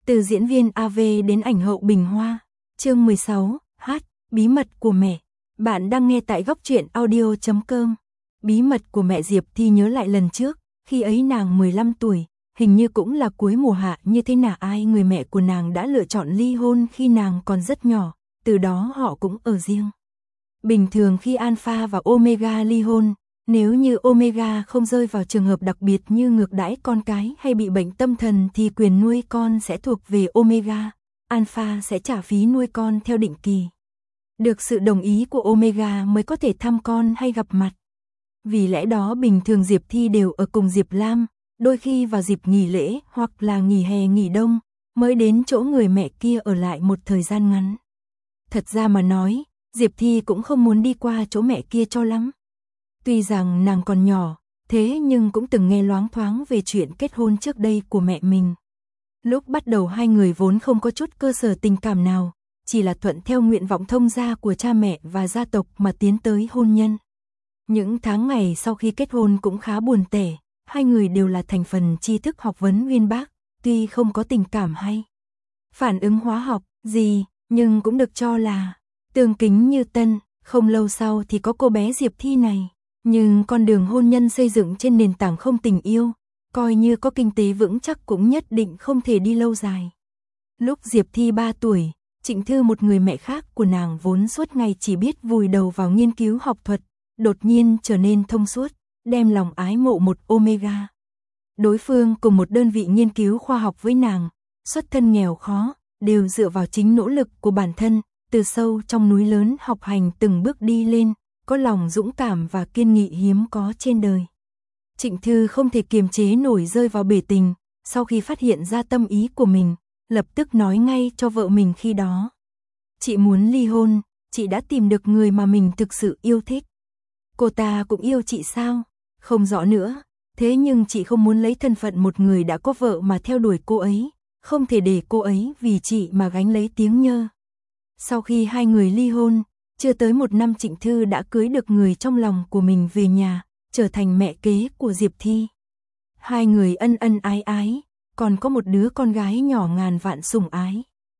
Từ diễn viên AV đến ảnh hậu Bình Hoa. Chương 16, bí mật của mẹ. Bạn đang nghe tại góc truyện audio.com. Bí mật của mẹ. Diệp Thi nhớ lại lần trước, khi ấy nàng 15 tuổi, hình như cũng là cuối mùa hạ như thế nào người mẹ của nàng đã lựa chọn ly hôn khi nàng còn rất nhỏ, từ đó họ cũng ở riêng. Bình thường khi Alpha và Omega ly hôn, nếu như Omega không rơi vào trường hợp đặc biệt như ngược đãi con cái hay bị bệnh tâm thần thì quyền nuôi con sẽ thuộc về Omega, Alpha sẽ trả phí nuôi con theo định kỳ. Được sự đồng ý của Omega mới có thể thăm con hay gặp mặt. Vì lẽ đó bình thường Diệp Thi đều ở cùng Diệp Lam, đôi khi vào dịp nghỉ lễ hoặc là nghỉ hè nghỉ đông, mới đến chỗ người mẹ kia ở lại một thời gian ngắn. Thật ra mà nói, Diệp Thi cũng không muốn đi qua chỗ mẹ kia cho lắm. Tuy rằng nàng còn nhỏ, thế nhưng cũng từng nghe loáng thoáng về chuyện kết hôn trước đây của mẹ mình. Lúc bắt đầu hai người vốn không có chút cơ sở tình cảm nào, chỉ là thuận theo nguyện vọng thông gia của cha mẹ và gia tộc mà tiến tới hôn nhân. Những tháng ngày sau khi kết hôn cũng khá buồn tẻ, hai người đều là thành phần tri thức học vấn uyên bác, tuy không có tình cảm hay phản ứng hóa học gì, nhưng cũng được cho là tương kính như tân. Không lâu sau thì có cô bé Diệp Thi này, nhưng con đường hôn nhân xây dựng trên nền tảng không tình yêu, coi như có kinh tế vững chắc cũng nhất định không thể đi lâu dài. Lúc Diệp Thi 3 tuổi, Trịnh Thư, một người mẹ khác của nàng vốn suốt ngày chỉ biết vùi đầu vào nghiên cứu học thuật, đột nhiên trở nên thông suốt, đem lòng ái mộ một Omega. Đối phương cùng một đơn vị nghiên cứu khoa học với nàng, xuất thân nghèo khó, đều dựa vào chính nỗ lực của bản thân, từ sâu trong núi lớn học hành từng bước đi lên, có lòng dũng cảm và kiên nghị hiếm có trên đời. Trịnh Thư không thể kiềm chế nổi rơi vào bể tình, sau khi phát hiện ra tâm ý của mình, lập tức nói ngay cho vợ mình khi đó. Chị muốn ly hôn, chị đã tìm được người mà mình thực sự yêu thích. Cô ta cũng yêu chị sao? Không rõ nữa, thế nhưng chị không muốn lấy thân phận một người đã có vợ mà theo đuổi cô ấy, không thể để cô ấy vì chị mà gánh lấy tiếng nhơ. Sau khi hai người ly hôn, chưa tới 1 năm Trịnh Thư đã cưới được người trong lòng của mình về nhà, trở thành mẹ kế của Diệp Thi. Hai người ân ân ái ái, còn có một đứa con gái nhỏ ngàn vạn sủng ái.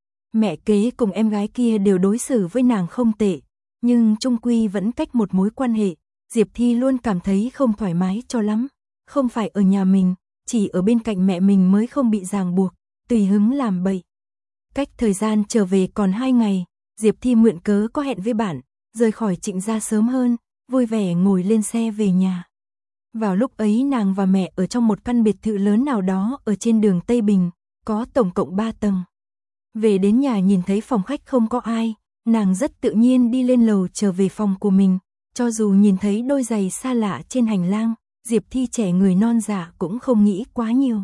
Mẹ kế cùng em gái kia đều đối xử với nàng không tệ, nhưng chung quy vẫn cách một mối quan hệ, Diệp Thi luôn cảm thấy không thoải mái cho lắm, không phải ở nhà mình, chỉ ở bên cạnh mẹ mình mới không bị ràng buộc, tùy hứng làm bậy. Cách thời gian trở về còn 2 ngày, Diệp Thi mượn cớ có hẹn với bạn, rời khỏi Trịnh gia sớm hơn, vui vẻ ngồi lên xe về nhà. Vào lúc ấy nàng và mẹ ở trong một căn biệt thự lớn nào đó ở trên đường Tây Bình, có tổng cộng 3 tầng. Về đến nhà nhìn thấy phòng khách không có ai, nàng rất tự nhiên đi lên lầu trở về phòng của mình, cho dù nhìn thấy đôi giày xa lạ trên hành lang, Diệp Thi trẻ người non dạ cũng không nghĩ quá nhiều.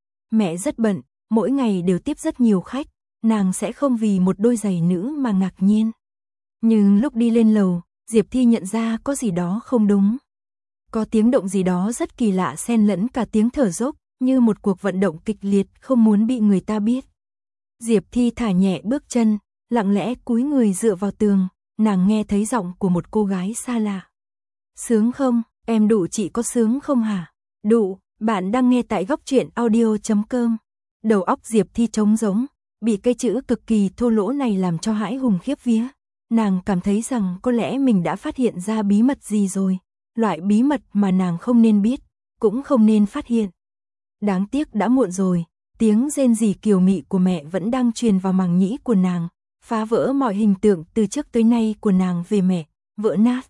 Mẹ rất bận, mỗi ngày đều tiếp rất nhiều khách, nàng sẽ không vì một đôi giày nữ mà ngạc nhiên. Nhưng lúc đi lên lầu, Diệp Thi nhận ra có gì đó không đúng. Có tiếng động gì đó rất kỳ lạ xen lẫn cả tiếng thở dốc, như một cuộc vận động kịch liệt không muốn bị người ta biết. Diệp Thi thả nhẹ bước chân, lặng lẽ cúi người dựa vào tường, nàng nghe thấy giọng của một cô gái xa lạ. Sướng không, em Đụ, chị có sướng không hả? Đụ, bạn đang nghe tại góc truyện audio.com. Đầu óc Diệp Thi trống rỗng, bị cái chữ cực kỳ thô lỗ này làm cho hãi hùng khiếp vía. Nàng cảm thấy rằng có lẽ mình đã phát hiện ra bí mật gì rồi, loại bí mật mà nàng không nên biết, cũng không nên phát hiện. Đáng tiếc đã muộn rồi, tiếng rên rỉ kiều mị của mẹ vẫn đang truyền vào màng nhĩ của nàng, phá vỡ mọi hình tượng từ trước tới nay của nàng về mẹ, vỡ nát.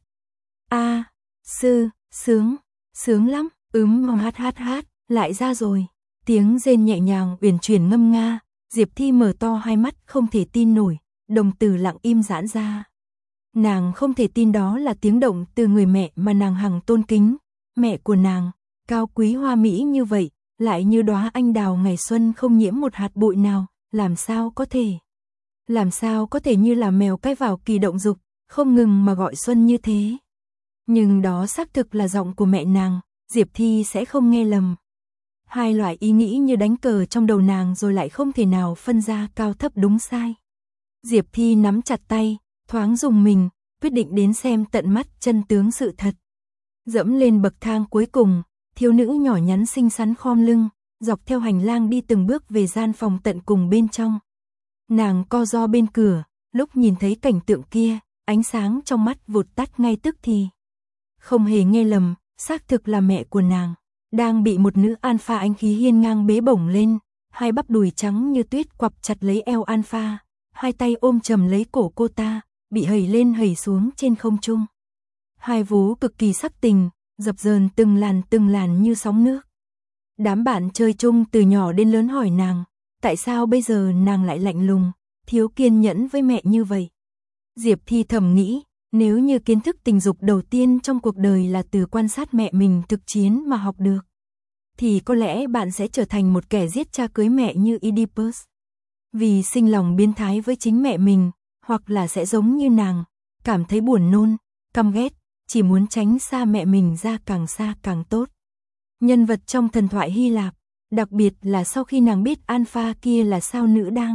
Sướng lắm, hát, lại ra rồi. Tiếng rên nhẹ nhàng uyển chuyển ngâm nga, Diệp Thi mở to hai mắt không thể tin nổi, đồng tử lặng im giãn ra. Nàng không thể tin đó là tiếng động từ người mẹ mà nàng hằng tôn kính, mẹ của nàng, cao quý hoa mỹ như vậy, lại như đóa anh đào ngày xuân không nhiễm một hạt bụi nào, làm sao có thể? Làm sao có thể như là mèo cái vào kỳ động dục, không ngừng mà gọi xuân như thế? Nhưng đó xác thực là giọng của mẹ nàng, Diệp Thi sẽ không nghe lầm. Hai loại ý nghĩ như đánh cờ trong đầu nàng rồi lại không thể nào phân ra cao thấp đúng sai. Diệp Thi nắm chặt tay, thoáng rùng mình, quyết định đến xem tận mắt chân tướng sự thật. Dẫm lên bậc thang cuối cùng, thiếu nữ nhỏ nhắn xinh xắn khom lưng, dọc theo hành lang đi từng bước về gian phòng tận cùng bên trong. Nàng co ro bên cửa, lúc nhìn thấy cảnh tượng kia, ánh sáng trong mắt vụt tắt ngay tức thì. Không hề nghe lầm, xác thực là mẹ của nàng, đang bị một nữ alpha anh khí hiên ngang bế bổng lên, hai bắp đùi trắng như tuyết quặp chặt lấy eo alpha, hai tay ôm chầm lấy cổ cô ta, bị hẩy lên hẩy xuống trên không trung. Hai vú cực kỳ sắc tình, dập dờn từng làn như sóng nước. Đám bạn chơi chung từ nhỏ đến lớn hỏi nàng, tại sao bây giờ nàng lại lạnh lùng, thiếu kiên nhẫn với mẹ như vậy. Diệp Thi thầm nghĩ, nếu như kiến thức tình dục đầu tiên trong cuộc đời là từ quan sát mẹ mình thực chiến mà học được, thì có lẽ bạn sẽ trở thành một kẻ giết cha cưới mẹ như Oedipus. Vì sinh lòng biến thái với chính mẹ mình, hoặc là sẽ giống như nàng, cảm thấy buồn nôn, căm ghét, chỉ muốn tránh xa mẹ mình ra càng xa càng tốt. Nhân vật trong thần thoại Hy Lạp, đặc biệt là sau khi nàng biết alpha kia là sao nữ đang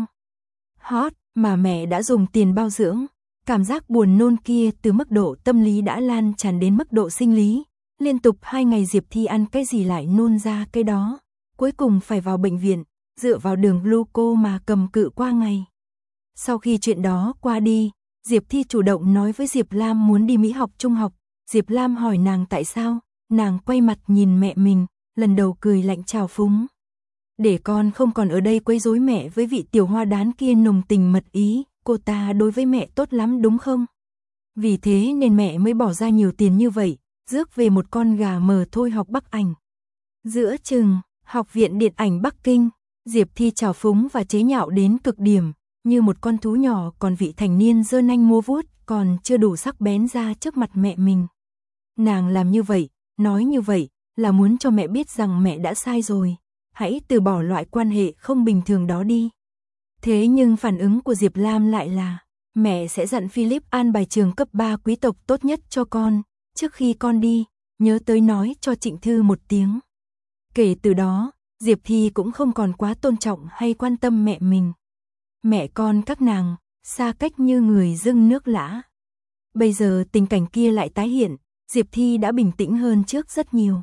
hot mà mẹ đã dùng tiền bao dưỡng, cảm giác buồn nôn kia từ mức độ tâm lý đã lan tràn đến mức độ sinh lý. Liên tục 2 ngày Diệp Thi ăn cái gì lại nôn ra cái đó, cuối cùng phải vào bệnh viện, dựa vào đường gluco mà cầm cự qua ngày. Sau khi chuyện đó qua đi, Diệp Thi chủ động nói với Diệp Lam muốn đi Mỹ học trung học. Diệp Lam hỏi nàng tại sao, nàng quay mặt nhìn mẹ mình, lần đầu cười lạnh trào phúng. Để con không còn ở đây quấy rối mẹ với vị tiểu hoa đán kia nồng tình mật ý, cô ta đối với mẹ tốt lắm đúng không? Vì thế nên mẹ mới bỏ ra nhiều tiền như vậy, rước về một con gà mờ thôi học Bắc ảnh. Giữa chừng, Học viện Điện ảnh Bắc Kinh, Diệp Thi trào phúng và chế nhạo đến cực điểm, như một con thú nhỏ còn vị thành niên giơ nanh múa vuốt, còn chưa đủ sắc bén ra trước mặt mẹ mình. Nàng làm như vậy, nói như vậy, là muốn cho mẹ biết rằng mẹ đã sai rồi, hãy từ bỏ loại quan hệ không bình thường đó đi. Thế nhưng phản ứng của Diệp Lam lại là, mẹ sẽ dặn Philip an bài trường cấp 3 quý tộc tốt nhất cho con, trước khi con đi, nhớ tới nói cho Trịnh Thư một tiếng. Kể từ đó, Diệp Thi cũng không còn quá tôn trọng hay quan tâm mẹ mình. Mẹ con các nàng, xa cách như người dưng nước lã. Bây giờ tình cảnh kia lại tái hiện, Diệp Thi đã bình tĩnh hơn trước rất nhiều.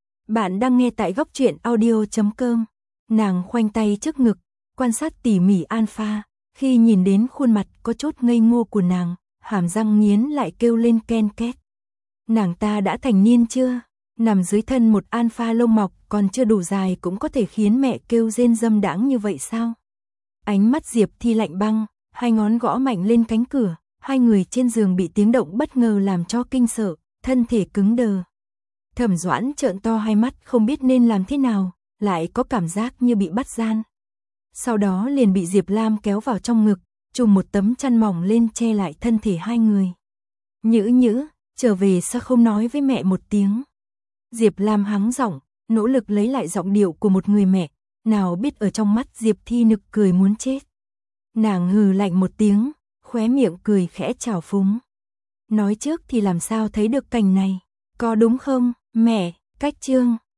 Bạn đang nghe tại góc truyện audio.com. Nàng khoanh tay trước ngực, quan sát tỉ mỉ alpha, khi nhìn đến khuôn mặt có chút ngây ngô của nàng, hàm răng nghiến lại kêu lên ken két. Nàng ta đã thành niên chưa? Nằm dưới thân một alpha lông mọc còn chưa đủ dài cũng có thể khiến mẹ kêu rên dâm đãng như vậy sao? Ánh mắt Diệp Thi lạnh băng, hai ngón gõ mạnh lên cánh cửa, hai người trên giường bị tiếng động bất ngờ làm cho kinh sợ, thân thể cứng đờ. Thẩm Doãn trợn to hai mắt không biết nên làm thế nào, lại có cảm giác như bị bắt gian. Sau đó liền bị Diệp Lam kéo vào trong ngực, trùm một tấm chăn mỏng lên che lại thân thể hai người. Nhữ, trở về sao không nói với mẹ một tiếng? Diệp Lam hắng giọng, nỗ lực lấy lại giọng điệu của một người mẹ, nào biết ở trong mắt Diệp Thi nực cười muốn chết. Nàng hừ lạnh một tiếng, khóe miệng cười khẽ trào phúng. Nói trước thì làm sao thấy được cảnh này, có đúng không, mẹ, cách chương.